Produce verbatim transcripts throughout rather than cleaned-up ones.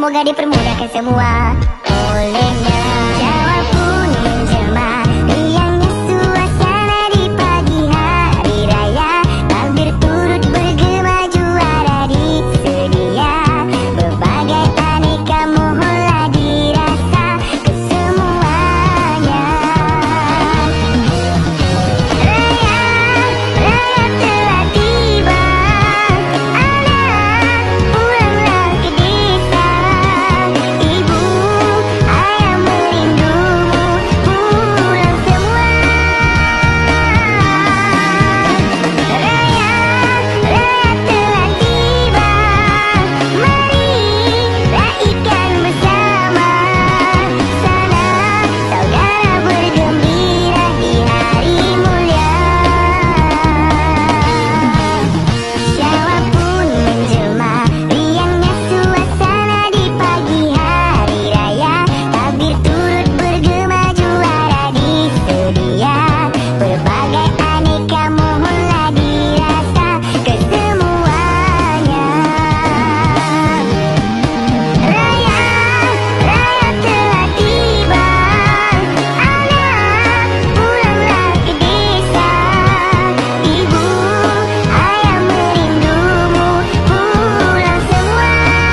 Semoga dipermudahkan semua olehnya. Jawa pun menjelma, riangnya suasana di pagi hari raya. Takbir turut bergema, juara disedia. Berbagai aneka mohonlah dirasa kesemuanya. Raya, raya telah tiba. Anak, pulanglah ke desa. Ibu, ayah merindumu. Pulang semua. Raya, raya telah tiba. Mari raihkan bersama. Sana saudara bergembira di hari mulia. Jawa pun menjelma, riangnya suasana di pagi hari raya. Takbir turut bergema, juara disedia. Berbagai aneka mohonlah dirasa kesemuanya. Raya, raya telah tiba. Anak, pulanglah ke desa. Ibu, ayah merindumu. Pulang semua.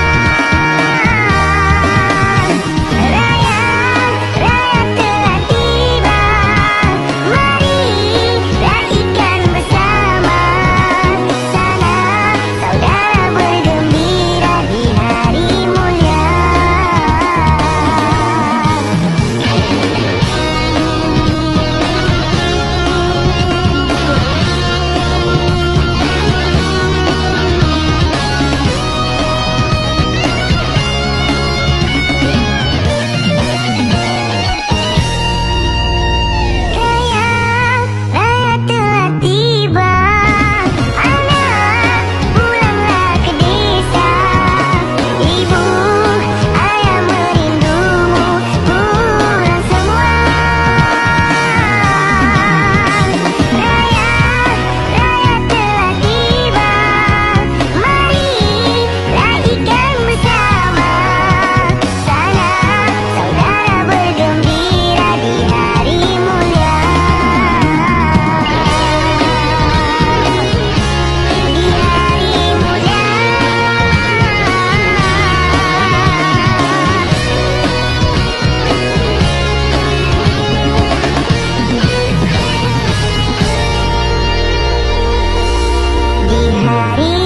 Raya, raya telah tiba. Mari raihkan bersama. Sana saudara bergembira di hari mulia. Raya, raya telah tiba. Anak, pulanglah ke desa. Ibu, ayah merindumu. Pulang semua. Raya, raya telah tiba. Mari raihkan bersama. Sana saudara bergembira di hari mulia. Di hari mulia. Di hari